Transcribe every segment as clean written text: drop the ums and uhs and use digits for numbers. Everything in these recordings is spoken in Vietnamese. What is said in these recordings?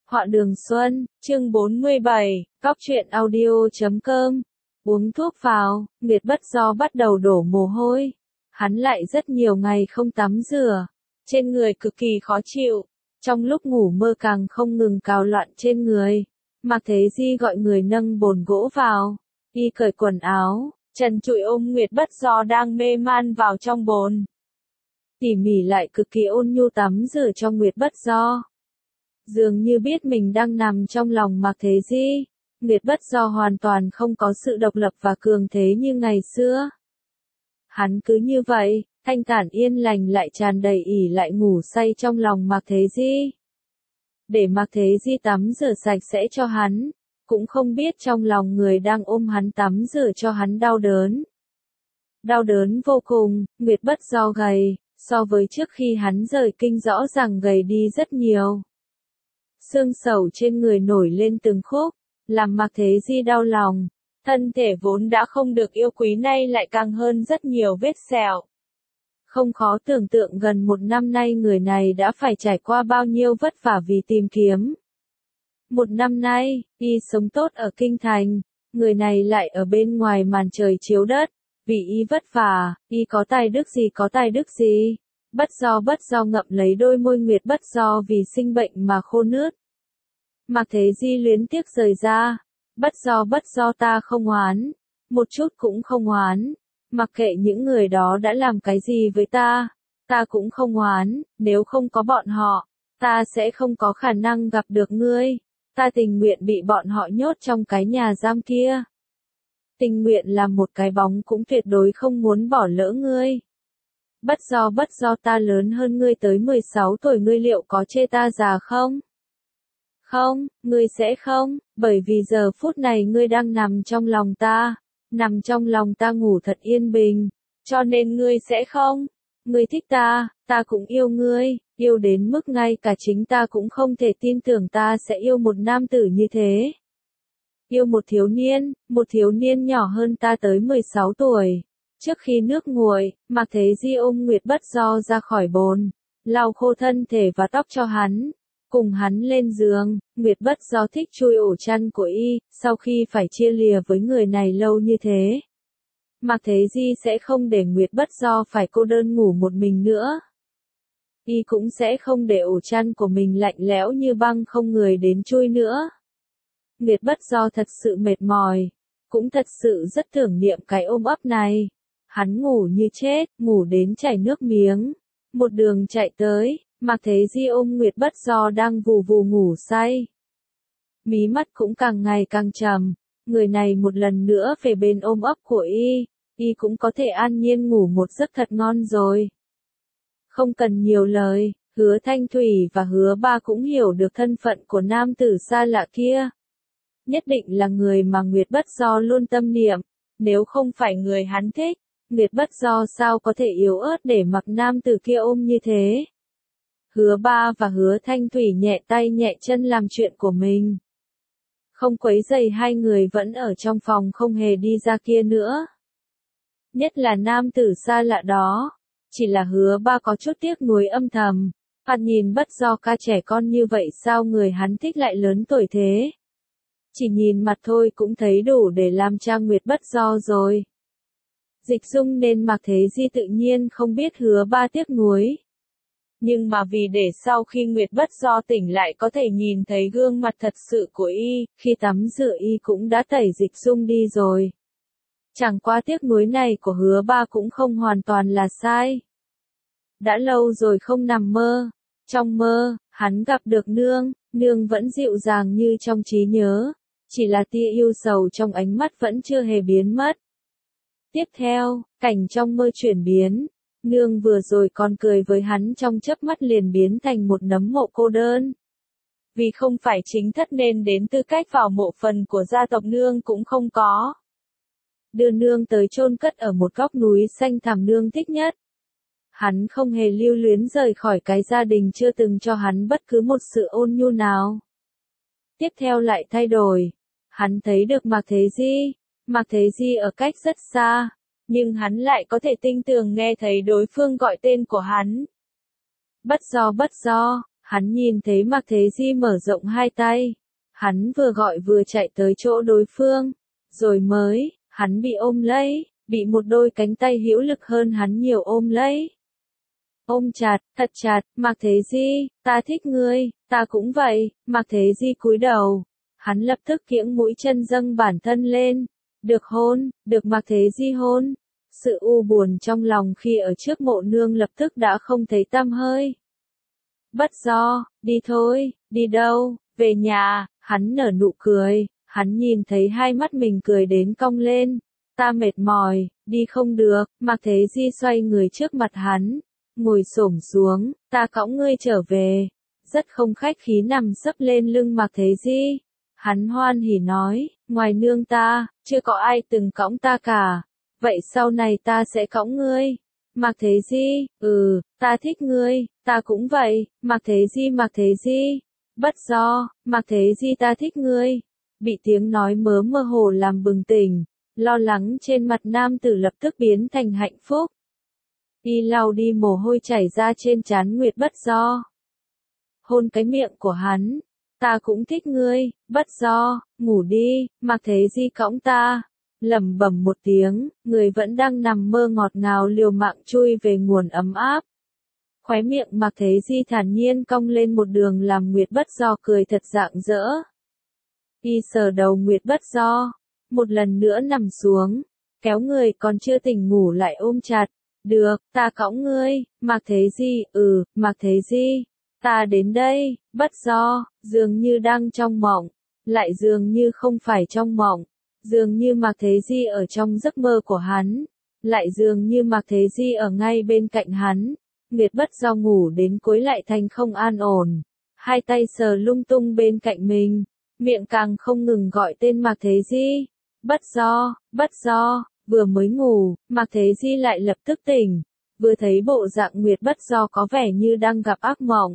Họa đường Xuân, chương 47, Cóc truyện audio.com. Uống thuốc vào, Nguyệt Bất Do bắt đầu đổ mồ hôi. Hắn lại rất nhiều ngày không tắm rửa. Trên người cực kỳ khó chịu. Trong lúc ngủ mơ càng không ngừng cào loạn trên người. Mạc Thế Di gọi người nâng bồn gỗ vào. Y cởi quần áo, trần trụi ôm Nguyệt Bất Do đang mê man vào trong bồn. Tỉ mỉ lại cực kỳ ôn nhu tắm rửa cho Nguyệt Bất Do. Dường như biết mình đang nằm trong lòng Mạc Thế Di, Nguyệt Bất Do hoàn toàn không có sự độc lập và cường thế như ngày xưa. Hắn cứ như vậy, thanh thản yên lành lại tràn đầy ỷ lại ngủ say trong lòng Mạc Thế Di. Để Mạc Thế Di tắm rửa sạch sẽ cho hắn, cũng không biết trong lòng người đang ôm hắn tắm rửa cho hắn đau đớn. Đau đớn vô cùng, Nguyệt Bất Do gầy, so với trước khi hắn rời kinh rõ ràng gầy đi rất nhiều. Xương sầu trên người nổi lên từng khúc, làm Mạc Thế Di đau lòng. Thân thể vốn đã không được yêu quý nay lại càng hơn rất nhiều vết sẹo. Không khó tưởng tượng gần một năm nay người này đã phải trải qua bao nhiêu vất vả vì tìm kiếm. Một năm nay, y sống tốt ở kinh thành, người này lại ở bên ngoài màn trời chiếu đất. Vì y vất vả, y có tài đức gì. Bất Do ngậm lấy đôi môi Nguyệt Bất Do vì sinh bệnh mà khô nướt. Mạc Thế Di luyến tiếc rời ra. Bất Do ta không oán. Một chút cũng không oán. Mặc kệ những người đó đã làm cái gì với ta. Ta cũng không oán. Nếu không có bọn họ, ta sẽ không có khả năng gặp được ngươi. Ta tình nguyện bị bọn họ nhốt trong cái nhà giam kia. Tình nguyện làm một cái bóng cũng tuyệt đối không muốn bỏ lỡ ngươi. Bất Do ta lớn hơn ngươi tới 16 tuổi, ngươi liệu có chê ta già không? Không, ngươi sẽ không, bởi vì giờ phút này ngươi đang nằm trong lòng ta, nằm trong lòng ta ngủ thật yên bình, cho nên ngươi sẽ không. Ngươi thích ta, ta cũng yêu ngươi, yêu đến mức ngay cả chính ta cũng không thể tin tưởng ta sẽ yêu một nam tử như thế. Yêu một thiếu niên nhỏ hơn ta tới 16 tuổi. Trước khi nước nguội, Mạc Thế Di ôm Nguyệt Bất Do ra khỏi bồn, lau khô thân thể và tóc cho hắn, cùng hắn lên giường. Nguyệt Bất Do thích chui ổ chăn của y, sau khi phải chia lìa với người này lâu như thế. Mạc Thế Di sẽ không để Nguyệt Bất Do phải cô đơn ngủ một mình nữa. Y cũng sẽ không để ổ chăn của mình lạnh lẽo như băng không người đến chui nữa. Nguyệt Bất Do thật sự mệt mỏi, cũng thật sự rất tưởng niệm cái ôm ấp này. Hắn ngủ như chết, ngủ đến chảy nước miếng. Một đường chạy tới, Mạc Thế Di ôm Nguyệt Bất Do đang vù vù ngủ say. Mí mắt cũng càng ngày càng trầm, người này một lần nữa về bên ôm ấp của y cũng có thể an nhiên ngủ một giấc thật ngon rồi. Không cần nhiều lời, Hứa Thanh Thủy và Hứa Ba cũng hiểu được thân phận của nam tử xa lạ kia. Nhất định là người mà Nguyệt Bất Do luôn tâm niệm, nếu không phải người hắn thích, Nguyệt Bất Do sao có thể yếu ớt để mặc nam tử kia ôm như thế. Hứa Ba và Hứa Thanh Thủy nhẹ tay nhẹ chân làm chuyện của mình. Không quấy rầy hai người vẫn ở trong phòng không hề đi ra kia nữa. Nhất là nam tử xa lạ đó. Chỉ là Hứa Ba có chút tiếc nuối âm thầm. Hắn nhìn Bất Do ca trẻ con như vậy sao người hắn thích lại lớn tuổi thế. Chỉ nhìn mặt thôi cũng thấy đủ để làm cha Nguyệt Bất Do rồi. Dịch Dung nên Mạc Thế Di tự nhiên không biết Hứa Ba tiếc nuối. Nhưng mà vì để sau khi Nguyệt Bất Do tỉnh lại có thể nhìn thấy gương mặt thật sự của y, khi tắm rửa y cũng đã tẩy Dịch Dung đi rồi. Chẳng qua tiếc nuối này của Hứa Ba cũng không hoàn toàn là sai. Đã lâu rồi không nằm mơ. Trong mơ, hắn gặp được nương vẫn dịu dàng như trong trí nhớ. Chỉ là tia yêu sầu trong ánh mắt vẫn chưa hề biến mất. Tiếp theo, cảnh trong mơ chuyển biến. Nương vừa rồi còn cười với hắn trong chớp mắt liền biến thành một nấm mộ cô đơn. Vì không phải chính thất nên đến tư cách vào mộ phần của gia tộc nương cũng không có. Đưa nương tới chôn cất ở một góc núi xanh thẳm nương thích nhất. Hắn không hề lưu luyến rời khỏi cái gia đình chưa từng cho hắn bất cứ một sự ôn nhu nào. Tiếp theo lại thay đổi. Hắn thấy được Mạc Thế Di. Mạc Thế Di ở cách rất xa, nhưng hắn lại có thể tinh tường nghe thấy đối phương gọi tên của hắn. Bất Do, Hắn nhìn thấy Mạc Thế Di mở rộng hai tay. Hắn vừa gọi vừa chạy tới chỗ đối phương. Rồi mới, hắn bị ôm lấy, bị một đôi cánh tay hữu lực hơn hắn nhiều ôm lấy. Ôm chặt, thật chặt, Mạc Thế Di, ta thích ngươi, ta cũng vậy, Mạc Thế Di cúi đầu. Hắn lập tức kiễng mũi chân dâng bản thân lên. Được hôn, được Mạc Thế Di hôn. Sự u buồn trong lòng khi ở trước mộ nương lập tức đã không thấy tăm hơi. Bất do, đi thôi, đi đâu, về nhà, hắn nở nụ cười, hắn nhìn thấy hai mắt mình cười đến cong lên. Ta mệt mỏi, đi không được, Mạc Thế Di xoay người trước mặt hắn, ngồi xổm xuống, ta cõng ngươi trở về. Rất không khách khí nằm sấp lên lưng Mạc Thế Di. Hắn hoan hỉ nói, ngoài nương ta, chưa có ai từng cõng ta cả. Vậy sau này ta sẽ cõng ngươi. Mạc Thế Di, ta thích ngươi, ta cũng vậy, Mạc Thế Di, bất do, Mạc Thế Di ta thích ngươi. Bị tiếng nói mơ mơ hồ làm bừng tỉnh, lo lắng trên mặt nam tử lập tức biến thành hạnh phúc. Y lau đi mồ hôi chảy ra trên trán Nguyệt Bất Do. Hôn cái miệng của hắn, ta cũng thích ngươi, Bất Do, ngủ đi, Mạc Thế Di cõng ta. Lẩm bẩm một tiếng, người vẫn đang nằm mơ ngọt ngào liều mạng chui về nguồn ấm áp. Khóe miệng Mạc Thế Di thản nhiên cong lên một đường làm Nguyệt Bất Do cười thật rạng rỡ. Y sờ đầu Nguyệt Bất Do, một lần nữa nằm xuống, kéo người còn chưa tỉnh ngủ lại ôm chặt. Được, ta cõng ngươi, Mạc Thế Di, Mạc Thế Di, ta đến đây, Bất Do, dường như đang trong mộng, lại dường như không phải trong mộng. Dường như Mạc Thế Di ở trong giấc mơ của hắn, lại dường như Mạc Thế Di ở ngay bên cạnh hắn. Nguyệt Bất Do ngủ đến cuối lại thành không an ổn, hai tay sờ lung tung bên cạnh mình, miệng càng không ngừng gọi tên Mạc Thế Di. Bất Do, vừa mới ngủ, Mạc Thế Di lại lập tức tỉnh, vừa thấy bộ dạng Nguyệt Bất Do có vẻ như đang gặp ác mộng.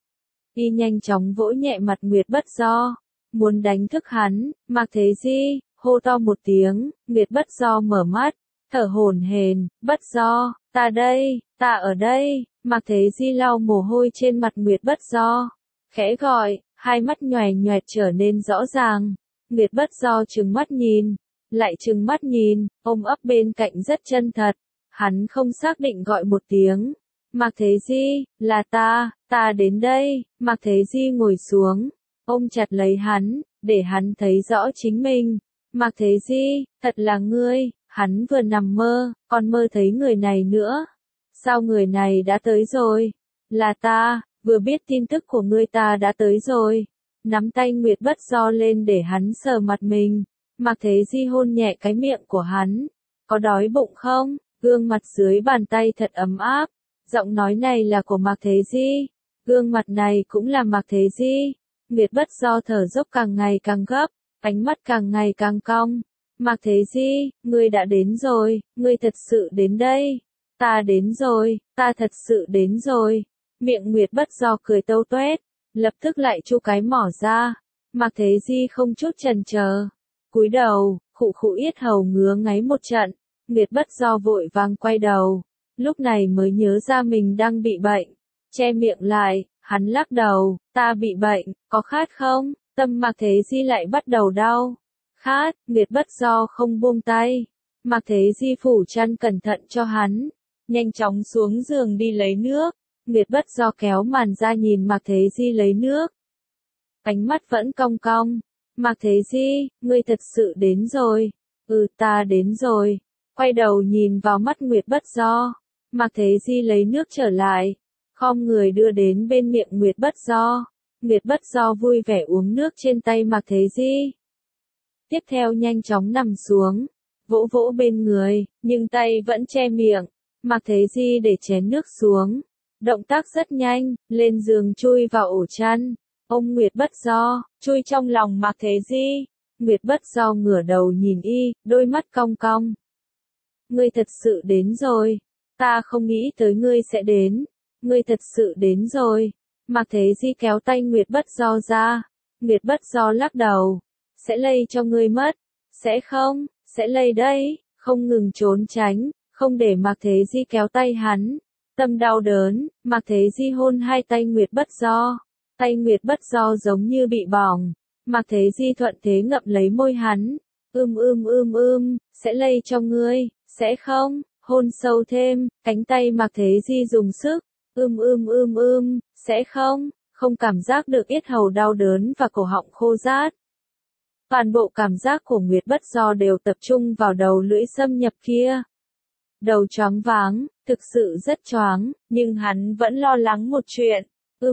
Y nhanh chóng vỗ nhẹ mặt Nguyệt Bất Do, muốn đánh thức hắn. Mạc Thế Di, hô to một tiếng, Nguyệt Bất Do mở mắt, thở hổn hển, Bất Do, ta đây, ta ở đây. Mạc Thế Di lau mồ hôi trên mặt Nguyệt Bất Do, khẽ gọi, hai mắt nhoẻn nhoẹt trở nên rõ ràng. Nguyệt Bất Do trừng mắt nhìn, lại trừng mắt nhìn, ôm ấp bên cạnh rất chân thật. Hắn không xác định gọi một tiếng. Mạc Thế Di, là ta đến đây. Mạc Thế Di ngồi xuống, ôm chặt lấy hắn, để hắn thấy rõ chính mình. Mạc Thế Di, thật là ngươi, hắn vừa nằm mơ, còn mơ thấy người này nữa. Sao người này đã tới rồi? Là ta, vừa biết tin tức của ngươi ta đã tới rồi. Nắm tay Nguyệt Bất Do lên để hắn sờ mặt mình. Mạc Thế Di hôn nhẹ cái miệng của hắn. Có đói bụng không? Gương mặt dưới bàn tay thật ấm áp. Giọng nói này là của Mạc Thế Di. Gương mặt này cũng là Mạc Thế Di. Nguyệt Bất Do thở dốc càng ngày càng gấp, ánh mắt càng ngày càng cong. Mạc Thế Di, ngươi đã đến rồi, ngươi thật sự đến đây. Ta đến rồi, ta thật sự đến rồi. Miệng Nguyệt Bất Do cười tâu tuét, lập tức lại chu cái mỏ ra. Mạc Thế Di không chút chần chờ, cúi đầu, khụ khụ yết hầu ngứa ngáy một trận. Nguyệt Bất Do vội vàng quay đầu, lúc này mới nhớ ra mình đang bị bệnh, che miệng lại, hắn lắc đầu, ta bị bệnh, có khát không? Tâm Mạc Thế Di lại bắt đầu đau. Khát, Nguyệt Bất Do không buông tay. Mạc Thế Di phủ chăn cẩn thận cho hắn, nhanh chóng xuống giường đi lấy nước. Nguyệt Bất Do kéo màn ra nhìn Mạc Thế Di lấy nước. Ánh mắt vẫn cong cong. Mạc Thế Di, ngươi thật sự đến rồi. Ta đến rồi. Quay đầu nhìn vào mắt Nguyệt Bất Do. Mạc Thế Di lấy nước trở lại, khom người đưa đến bên miệng Nguyệt Bất Do. Nguyệt Bất Do vui vẻ uống nước trên tay Mạc Thế Di. Tiếp theo nhanh chóng nằm xuống, vỗ vỗ bên người, nhưng tay vẫn che miệng. Mạc Thế Di để chén nước xuống, động tác rất nhanh, lên giường chui vào ổ chăn, ôm Nguyệt Bất Do, chui trong lòng Mạc Thế Di. Nguyệt Bất Do ngửa đầu nhìn y, đôi mắt cong cong. Ngươi thật sự đến rồi, ta không nghĩ tới ngươi sẽ đến, ngươi thật sự đến rồi. Mạc Thế Di kéo tay Nguyệt Bất Do ra. Nguyệt Bất Do lắc đầu, sẽ lây cho ngươi mất. Sẽ không, sẽ lây đấy, không ngừng trốn tránh, không để Mạc Thế Di kéo tay hắn. Tâm đau đớn, Mạc Thế Di hôn hai tay Nguyệt Bất Do. Tay Nguyệt Bất Do giống như bị bỏng. Mạc Thế Di thuận thế ngậm lấy môi hắn. Sẽ lây cho ngươi, sẽ không, hôn sâu thêm, cánh tay Mạc Thế Di dùng sức. Sẽ không cảm giác được yết hầu đau đớn và cổ họng khô rát. Toàn bộ cảm giác của Nguyệt Bất Do đều tập trung vào đầu lưỡi xâm nhập kia. Đầu choáng váng, thực sự rất choáng, nhưng hắn vẫn lo lắng một chuyện.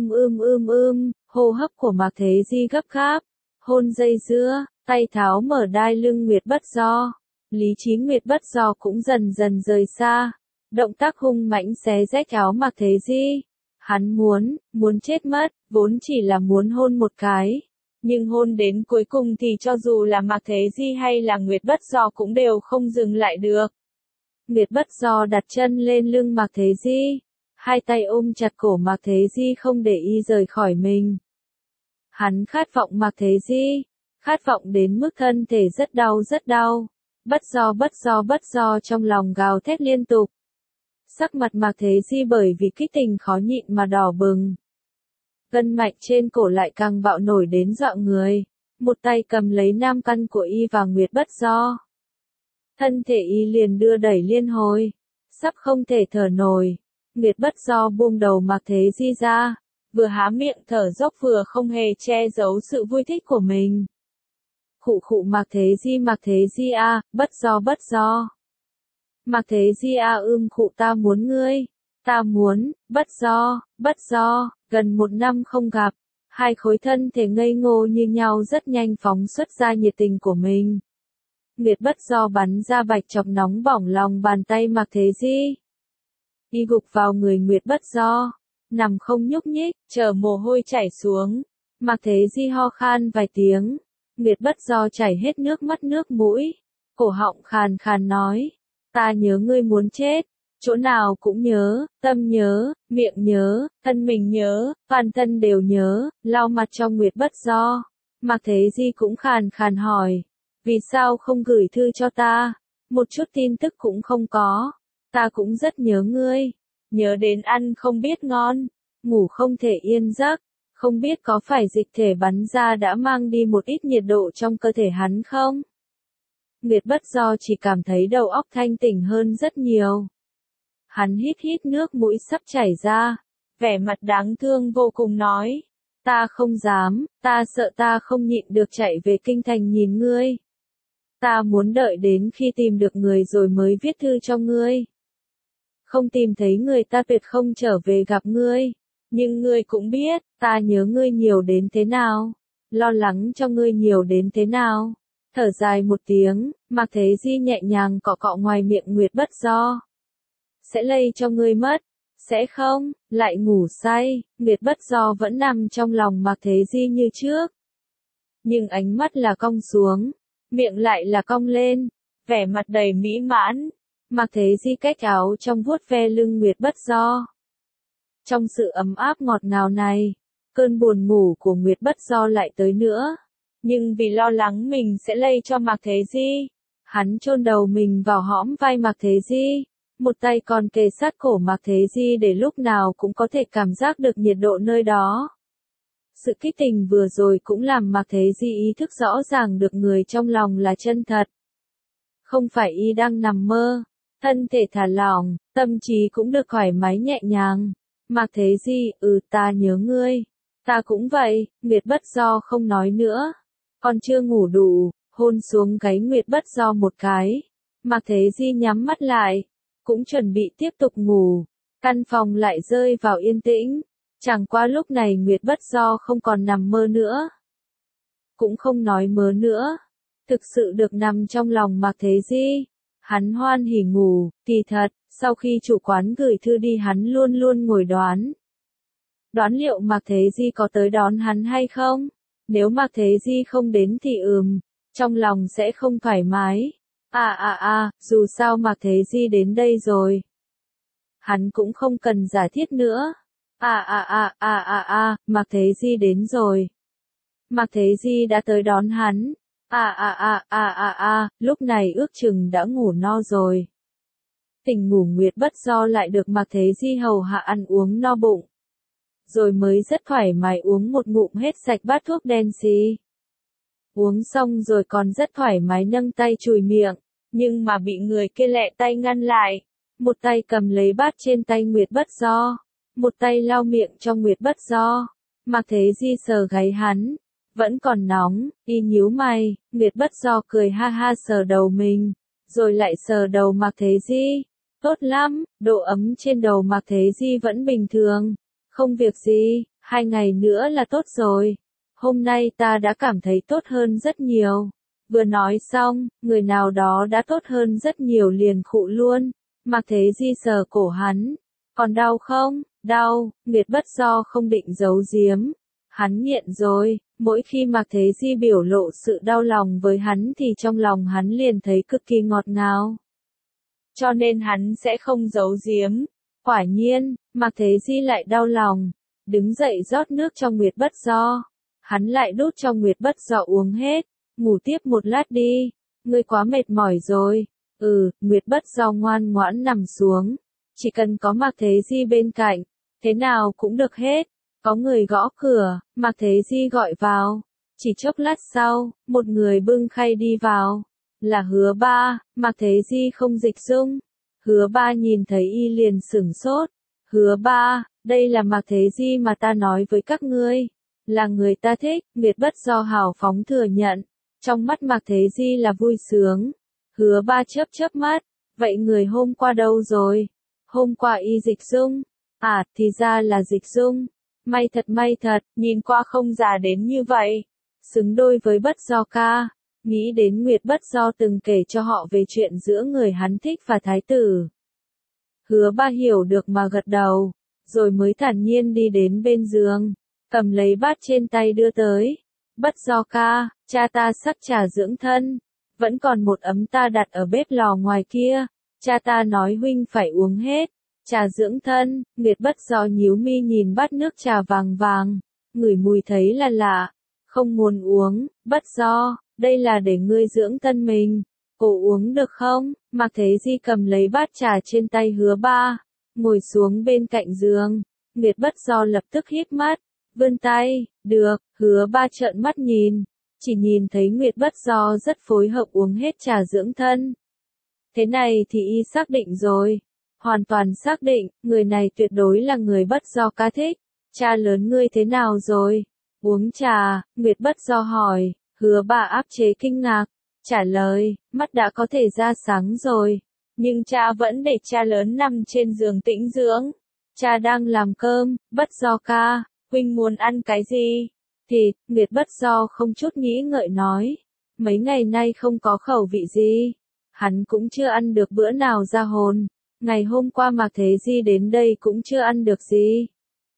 Hô hấp của Mạc Thế Di gấp gáp. Hôn dây dưa, tay tháo mở đai lưng Nguyệt Bất Do. Lý trí Nguyệt Bất Do cũng dần dần rời xa. Động tác hung mãnh xé rách áo Mạc Thế Di. Hắn muốn chết mất, vốn chỉ là muốn hôn một cái. Nhưng hôn đến cuối cùng thì cho dù là Mạc Thế Di hay là Nguyệt Bất Do cũng đều không dừng lại được. Nguyệt Bất Do đặt chân lên lưng Mạc Thế Di. Hai tay ôm chặt cổ Mạc Thế Di không để y rời khỏi mình. Hắn khát vọng Mạc Thế Di. Khát vọng đến mức thân thể rất đau. Bất do trong lòng gào thét liên tục. Sắc mặt Mạc Thế Di bởi vì kích tình khó nhịn mà đỏ bừng. Gân mạch trên cổ lại càng bạo nổi đến dọa người. Một tay cầm lấy nam căn của y và Nguyệt Bất Do. Thân thể y liền đưa đẩy liên hồi. Sắp không thể thở nổi. Nguyệt Bất Do buông đầu Mạc Thế Di ra. Vừa há miệng thở dốc vừa không hề che giấu sự vui thích của mình. Khụ Mạc Thế Di a, Bất Do. Mạc Thế Di a khụ ta muốn ngươi. Ta muốn, Bất Do, gần 1 năm không gặp. Hai khối thân thể ngây ngô như nhau rất nhanh phóng xuất ra nhiệt tình của mình. Nguyệt Bất Do bắn ra bạch chọc nóng bỏng lòng bàn tay Mạc Thế Di. Y gục vào người Nguyệt Bất Do. Nằm không nhúc nhích, chờ mồ hôi chảy xuống. Mạc Thế Di ho khan vài tiếng. Nguyệt Bất Do chảy hết nước mắt nước mũi. Cổ họng khàn khàn nói. Ta nhớ ngươi muốn chết. Chỗ nào cũng nhớ, tâm nhớ, miệng nhớ, thân mình nhớ, toàn thân đều nhớ, lau mặt cho Nguyệt Bất Do. Mạc Thế Di cũng khàn khàn hỏi. Vì sao không gửi thư cho ta? Một chút tin tức cũng không có. Ta cũng rất nhớ ngươi. Nhớ đến ăn không biết ngon. Ngủ không thể yên giấc. Không biết có phải dịch thể bắn ra đã mang đi một ít nhiệt độ trong cơ thể hắn không? Nguyệt Bất Do chỉ cảm thấy đầu óc thanh tỉnh hơn rất nhiều. Hắn hít nước mũi sắp chảy ra. Vẻ mặt đáng thương vô cùng nói. Ta không dám, ta sợ ta không nhịn được chạy về kinh thành nhìn ngươi. Ta muốn đợi đến khi tìm được người rồi mới viết thư cho ngươi. Không tìm thấy người ta tuyệt không trở về gặp ngươi. Nhưng ngươi cũng biết, ta nhớ ngươi nhiều đến thế nào. Lo lắng cho ngươi nhiều đến thế nào. Thở dài một tiếng, Mạc Thế Di nhẹ nhàng cọ cọ ngoài miệng Nguyệt Bất Do. Sẽ lây cho ngươi mất. Sẽ không, lại ngủ say. Nguyệt Bất Do vẫn nằm trong lòng Mạc Thế Di như trước. Nhưng ánh mắt là cong xuống. Miệng lại là cong lên. Vẻ mặt đầy mỹ mãn. Mạc Thế Di cách áo trong vuốt ve lưng Nguyệt Bất Do. Trong sự ấm áp ngọt ngào này, cơn buồn ngủ của Nguyệt Bất Do lại tới nữa. Nhưng vì lo lắng mình sẽ lây cho Mạc Thế Di, hắn chôn đầu mình vào hõm vai Mạc Thế Di. Một tay còn kề sát cổ Mạc Thế Di để lúc nào cũng có thể cảm giác được nhiệt độ nơi đó. Sự kích tình vừa rồi cũng làm Mạc Thế Di ý thức rõ ràng được người trong lòng là chân thật. Không phải y đang nằm mơ. Thân thể thả lỏng, tâm trí cũng được thoải mái nhẹ nhàng. Mạc Thế Di, ta nhớ ngươi. Ta cũng vậy, Nguyệt Bất Do không nói nữa. Còn chưa ngủ đủ, hôn xuống gáy Nguyệt Bất Do một cái. Mạc Thế Di nhắm mắt lại, cũng chuẩn bị tiếp tục ngủ. Căn phòng lại rơi vào yên tĩnh. Chẳng qua lúc này Nguyệt Bất Do không còn nằm mơ nữa. Cũng không nói mớ nữa. Thực sự được nằm trong lòng Mạc Thế Di. Hắn hoan hỉ ngủ, kỳ thật, sau khi chủ quán gửi thư đi hắn luôn luôn ngồi đoán. Đoán liệu Mạc Thế Di có tới đón hắn hay không? Nếu Mạc Thế Di không đến thì trong lòng sẽ không thoải mái. Dù sao Mạc Thế Di đến đây rồi. Hắn cũng không cần giả thiết nữa. Mạc Thế Di đến rồi. Mạc Thế Di đã tới đón hắn. Lúc này ước chừng đã ngủ no rồi. Tỉnh ngủ Nguyệt Bất Do lại được Mạc Thế Di hầu hạ ăn uống no bụng. Rồi mới rất thoải mái uống một ngụm hết sạch bát thuốc đen xì. Uống xong rồi còn rất thoải mái nâng tay chùi miệng, nhưng mà bị người kia lẹ tay ngăn lại. Một tay cầm lấy bát trên tay Nguyệt Bất Do, một tay lau miệng cho Nguyệt Bất Do. Mạc Thế Di sờ gáy hắn, vẫn còn nóng, y nhíu mày, Nguyệt Bất Do cười ha ha sờ đầu mình, rồi lại sờ đầu Mạc Thế Di. Tốt lắm, độ ấm trên đầu Mạc Thế Di vẫn bình thường, không việc gì, 2 ngày nữa là tốt rồi. Hôm nay ta đã cảm thấy tốt hơn rất nhiều. Vừa nói xong, người nào đó đã tốt hơn rất nhiều liền khụ luôn. Mạc Thế Di sờ cổ hắn. Còn đau không? Đau, Nguyệt Bất Do không định giấu giếm. Hắn nghiện rồi, mỗi khi Mạc Thế Di biểu lộ sự đau lòng với hắn thì trong lòng hắn liền thấy cực kỳ ngọt ngào. Cho nên hắn sẽ không giấu giếm. Quả nhiên, Mạc Thế Di lại đau lòng. Đứng dậy rót nước cho Nguyệt Bất Do. Hắn lại đút cho Nguyệt Bất Do uống hết. Ngủ tiếp một lát đi. Ngươi quá mệt mỏi rồi. Nguyệt Bất Do ngoan ngoãn nằm xuống. Chỉ cần có Mạc Thế Di bên cạnh, thế nào cũng được hết. Có người gõ cửa, Mạc Thế Di gọi vào. Chỉ chốc lát sau, một người bưng khay đi vào. Là Hứa Ba. Mạc Thế Di không dịch dung. Hứa Ba nhìn thấy y liền sửng sốt. Hứa Ba, đây là Mạc Thế Di mà ta nói với các ngươi. Là người ta thích, Nguyệt Bất Do hào phóng thừa nhận. Trong mắt Mạc Thế Di là vui sướng. Hứa Ba chớp chớp mắt. Vậy người hôm qua đâu rồi? Hôm qua y dịch dung. À, thì ra là dịch dung. May thật, nhìn qua không già đến như vậy. Xứng đôi với Bất Do ca. Nghĩ đến Nguyệt Bất Do từng kể cho họ về chuyện giữa người hắn thích và thái tử. Hứa Ba hiểu được mà gật đầu, rồi mới thản nhiên đi đến bên giường, cầm lấy bát trên tay đưa tới. Bất Do ca, cha ta sắc trà dưỡng thân, vẫn còn một ấm ta đặt ở bếp lò ngoài kia, cha ta nói huynh phải uống hết. Trà dưỡng thân, Nguyệt Bất Do nhíu mi nhìn bát nước trà vàng vàng, ngửi mùi thấy là lạ, không muốn uống. Bất Do, đây là để ngươi dưỡng thân mình, cô uống được không? Mạc Thế Di cầm lấy bát trà trên tay Hứa Ba, ngồi xuống bên cạnh giường. Nguyệt Bất Do lập tức híp mắt, vươn tay. Được. Hứa Ba trợn mắt nhìn, chỉ nhìn thấy Nguyệt Bất Do rất phối hợp uống hết trà dưỡng thân. Thế này thì y xác định rồi, hoàn toàn xác định, người này tuyệt đối là người Bất Do ca thích. Cha lớn ngươi thế nào rồi? Uống trà, Nguyệt Bất Do hỏi. Hứa Ba áp chế kinh ngạc, trả lời, mắt đã có thể ra sáng rồi, nhưng cha vẫn để cha lớn nằm trên giường tĩnh dưỡng. Cha đang làm cơm. Bất Do ca, huynh muốn ăn cái gì? Thịt. Nguyệt Bất Do không chút nghĩ ngợi nói. Mấy ngày nay không có khẩu vị gì. Hắn cũng chưa ăn được bữa nào ra hồn. Ngày hôm qua Mạc Thế Di đến đây cũng chưa ăn được gì.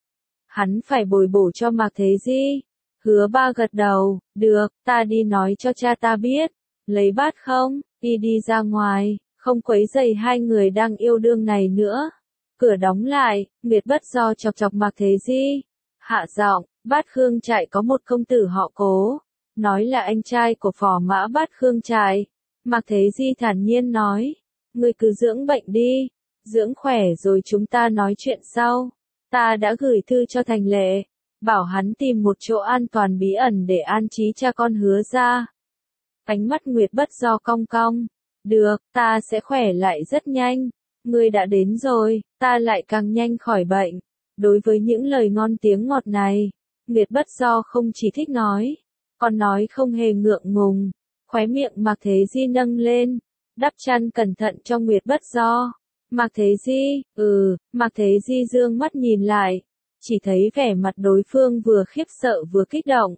Hắn phải bồi bổ cho Mạc Thế Di. Hứa Ba gật đầu, được, ta đi nói cho cha ta biết. Lấy bát không? Y đi ra ngoài, không quấy rầy hai người đang yêu đương này nữa. Cửa đóng lại, Nguyệt Bất Do chọc chọc Mạc Thế Di. Hạ giọng, Bát Khương Trại có một công tử họ Cố, nói là anh trai của phò mã Bát Khương Trại. Mạc Thế Di thản nhiên nói, ngươi cứ dưỡng bệnh đi, dưỡng khỏe rồi chúng ta nói chuyện sau. Ta đã gửi thư cho Thành Lệ, bảo hắn tìm một chỗ an toàn bí ẩn để an trí cha con Hứa ra. Ánh mắt Nguyệt Bất Do cong cong. Được, ta sẽ khỏe lại rất nhanh. Ngươi đã đến rồi, ta lại càng nhanh khỏi bệnh. Đối với những lời ngon tiếng ngọt này, Nguyệt Bất Do không chỉ thích nói, còn nói không hề ngượng ngùng. Khóe miệng Mạc Thế Di nâng lên, đắp chăn cẩn thận cho Nguyệt Bất Do. Mạc Thế Di, Mạc Thế Di dương mắt nhìn lại, chỉ thấy vẻ mặt đối phương vừa khiếp sợ vừa kích động.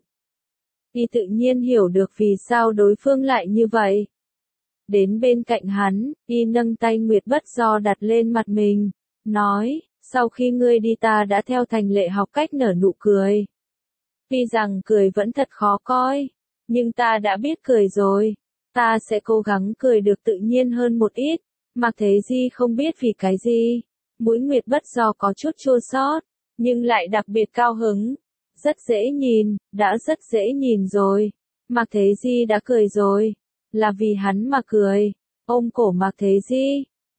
Y tự nhiên hiểu được vì sao đối phương lại như vậy. Đến bên cạnh hắn, y nâng tay Nguyệt Bất Do đặt lên mặt mình, nói, sau khi ngươi đi ta đã theo Thành Lệ học cách nở nụ cười. Tuy rằng cười vẫn thật khó coi, nhưng ta đã biết cười rồi, ta sẽ cố gắng cười được tự nhiên hơn một ít. Mạc Thế Di không biết vì cái gì, mũi Nguyệt Bất Do có chút chua xót, nhưng lại đặc biệt cao hứng. Rất dễ nhìn, đã rất dễ nhìn rồi. Mạc Thế Di đã cười rồi, là vì hắn mà cười. Ôm cổ Mạc Thế Di,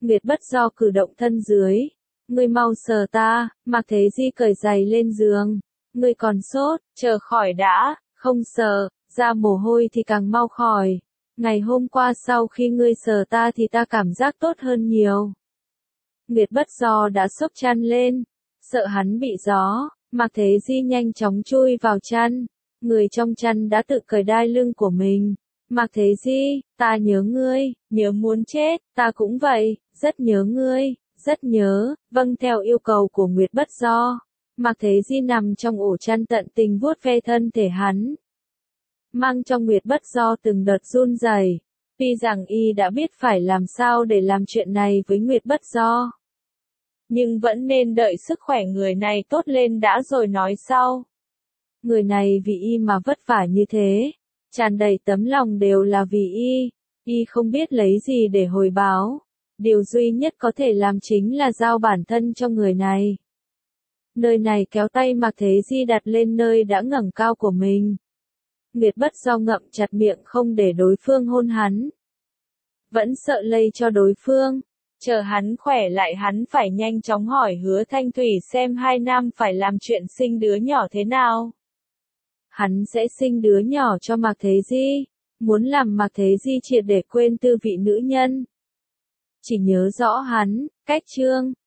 Nguyệt Bất Do cử động thân dưới. Ngươi mau sờ ta, Mạc Thế Di cởi giày lên giường. Ngươi còn sốt, chờ khỏi đã, không sờ, ra mồ hôi thì càng mau khỏi. Ngày hôm qua sau khi ngươi sờ ta thì ta cảm giác tốt hơn nhiều. Nguyệt Bất Do đã xốc chăn lên, sợ hắn bị gió, Mạc Thế Di nhanh chóng chui vào chăn. Người trong chăn đã tự cởi đai lưng của mình. Mạc Thế Di, ta nhớ ngươi, nhớ muốn chết, ta cũng vậy, rất nhớ ngươi, rất nhớ, vâng theo yêu cầu của Nguyệt Bất Do. Mạc Thế Di nằm trong ổ chăn tận tình vuốt ve thân thể hắn. Mang trong Nguyệt Bất Do từng đợt run rẩy. Tuy rằng y đã biết phải làm sao để làm chuyện này với Nguyệt Bất Do, nhưng vẫn nên đợi sức khỏe người này tốt lên đã rồi nói sau. Người này vì y mà vất vả như thế, tràn đầy tấm lòng đều là vì y không biết lấy gì để hồi báo. Điều duy nhất có thể làm chính là giao bản thân cho người này. Nơi này kéo tay Mạc Thế Di đặt lên nơi đã ngẩng cao của mình. Nguyệt Bất Do ngậm chặt miệng không để đối phương hôn hắn. Vẫn sợ lây cho đối phương. Chờ hắn khỏe lại hắn phải nhanh chóng hỏi Hứa Thanh Thủy xem 2 năm phải làm chuyện sinh đứa nhỏ thế nào. Hắn sẽ sinh đứa nhỏ cho Mạc Thế Di, muốn làm Mạc Thế Di triệt để quên tư vị nữ nhân. Chỉ nhớ rõ hắn, cách chương